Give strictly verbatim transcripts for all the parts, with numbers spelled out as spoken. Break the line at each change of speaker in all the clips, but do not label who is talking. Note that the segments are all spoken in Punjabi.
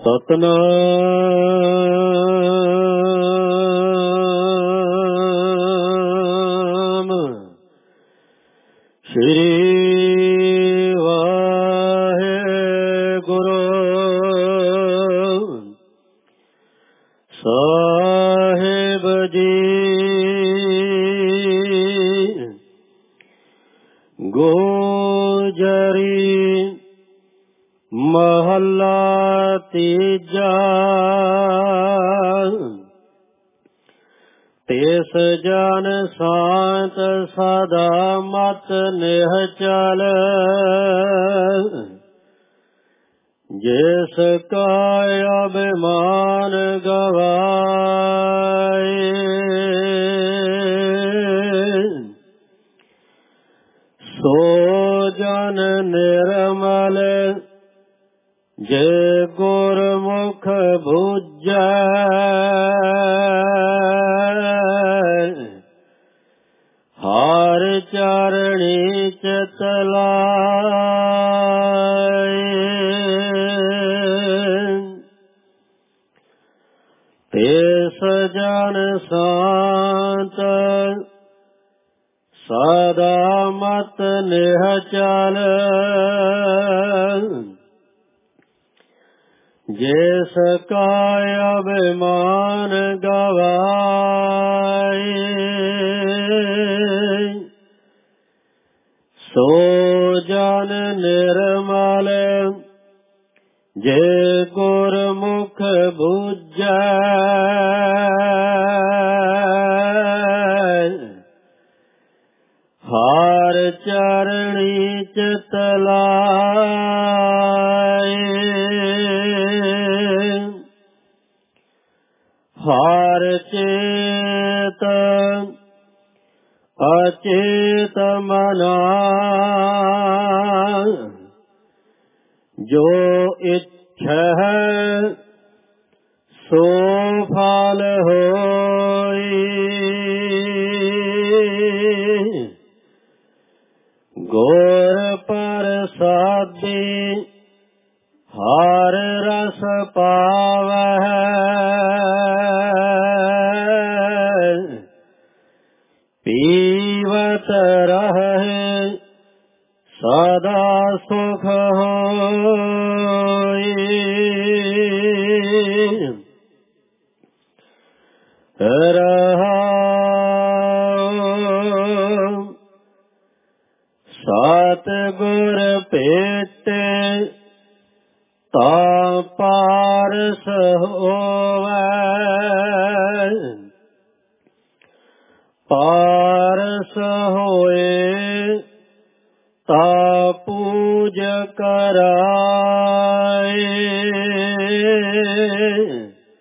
ਸਤਿਨਾਮ ਸ੍ਰੀ ਵਾਹਿਗੁਰੂ ਸਾਹਿਬ ਜੀ। ਗੋਜਰੀ ਮਹੱਲਾ ਤੀਜਾ। ਤਿਸ ਜਨ ਸਾਤ ਸਦਾ ਮਤ ਨਿਹਚਲ, ਜਿਸ ਕਾ ਅਭਿਮਾਨ ਗਵਾਏ। ਸੋ ਜਨ ਨਿਰਮਲ ਜੇ ਗੁਰਮੁਖ ਬੁਝੈ, ਹਰਿ ਚਰਣੀ ਚਿਤ ਲਾਏ। ਤਿਸ ਜਨ ਸਾਤ ਸਦਾ ਮਤ ਨਿਹਚਲ, ਜਿਸ ਕਾ ਅਭਿਮਾਨ ਗਵਾਏ। ਸੋ ਜਨ ਨਿਰਮਲ ਜੇ ਗੁਰਮੁਖ ਬੁਝੈ, ਹਰਿ ਚਰਣੀ ਚਿਤ ਲਾਏ। ਹਰਿ ਚੇਤ ਅਚੇਤ ਮਨਾ, ਜੋ ਇੱਛੈ ਸੋ ਫਲ ਹੋਈ। ਗੁਰ ਪ੍ਰਸਾਦੀ ਹਰਿ ਰਸ ਪਾਵਹਿ, ਪੀਵਤ ਰਹੇ ਸਦਾ ਸੁਖ ਹੋਈ। ਰਹਾਉ ਸਤਿਗੁਰ ਭੇਟੇ ਤਾ ਪਾਰਸ ਹੋਵੈ, ਪਾਰਸ ਹੋਏ ਤਾ ਪੂਜ ਕਰਾਏ।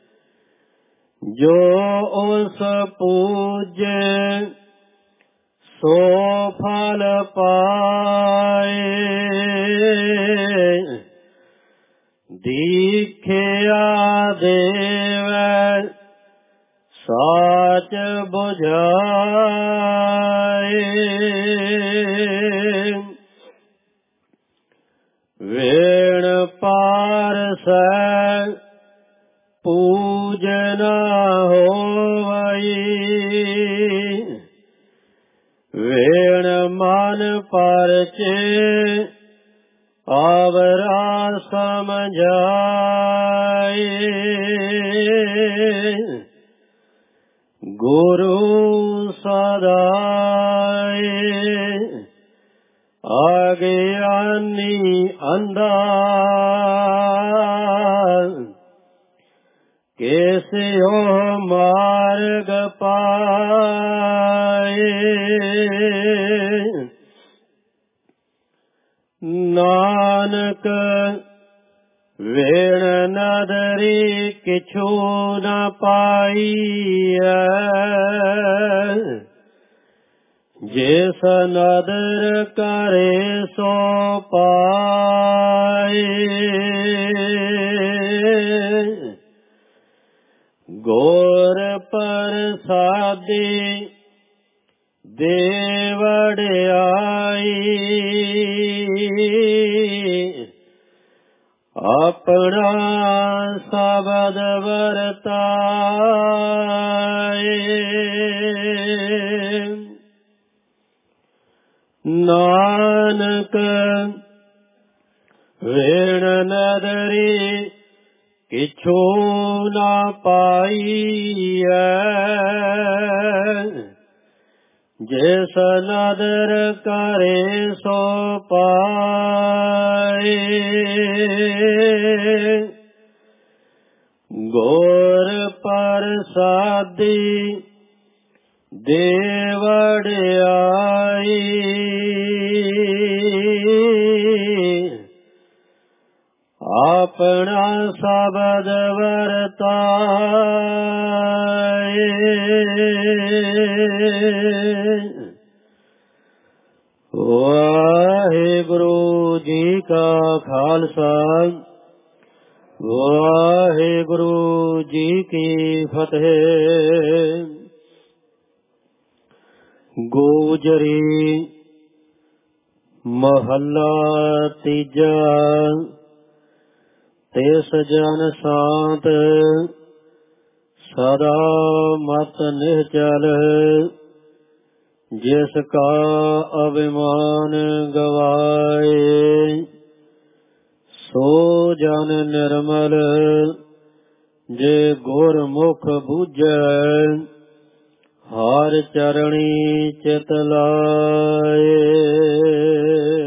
ਜੋ ਉਸ ਪੂਜੇ ਸੋ ਫਲ ਪਾਏ। ਦੀਖਿਆ ਦੇਵੈ ਸਾਚ ਬੁਝਾਏ। ਵੇਣ ਪਾਰਸੈ ਪੂਜ ਨ ਹੋਵਈ, ਵੇਣ ਮਨ ਪਰਚੇ ਆਵਰਾ ਸਮਝਾਏ। ਗੁਰੂ ਸਦਾਏ ਅਗਿਆਨੀ ਅੰਧਾ, ਕੇਸਿਓ ਮਾਰਗ ਪਾਏ। ਨਾਨਕ ਵੇਣ ਨਦਰੀ ਕਿਛੂ ਨ ਪਾਈਐ, ਜਿਸ ਨਦਰ ਕਰੇ ਸੋ ਪਾਏ। ਗੁਰ ਪ੍ਰਸਾਦੀ ਦੇ ਵਡਿਆਈ, ਆਪਣਾ ਸ਼ਬਦ ਵਰਤਾਏ ਨਾਨਕ ਵੇਣ ਨਦਰੀ ਕਿਛੂ ਨਾ ਪਾਈਐ ਜਿਸ ਨਦਰ ਕਰੇ ਸੋ ਪਾਏ ਗੁਰ ਪ੍ਰਸਾਦੀ ਦੇ ਵਡਿਆਈ ਆਪਣਾ ਸ਼ਬਦ ਵਰਤਾਏ ਵਾਹਿਗੁਰੂ ਜੀ ਕਾ ਖਾਲਸਾ ਵਾਹਿਗੁਰੂ ਜੀ ਕੀ ਫਤਿਹ। ਗੋਜਰੀ ਮਹੱਲਾ ਤੀਜਾ। ਤਿਸ ਜਨ ਸਾਤ ਸਦਾ ਮਤ ਨਿਹਚਲ ਜਿਸ ਕਾ ਅਭਿਮਾਨ ਗਵਾਏ ਸੋ ਜਨ ਨਿਰਮਲ ਜੇ ਗੁਰਮੁਖ ਬੁਝੈ ਹਰਿ ਚਰਣੀ ਚਿਤ ਲਾਏ।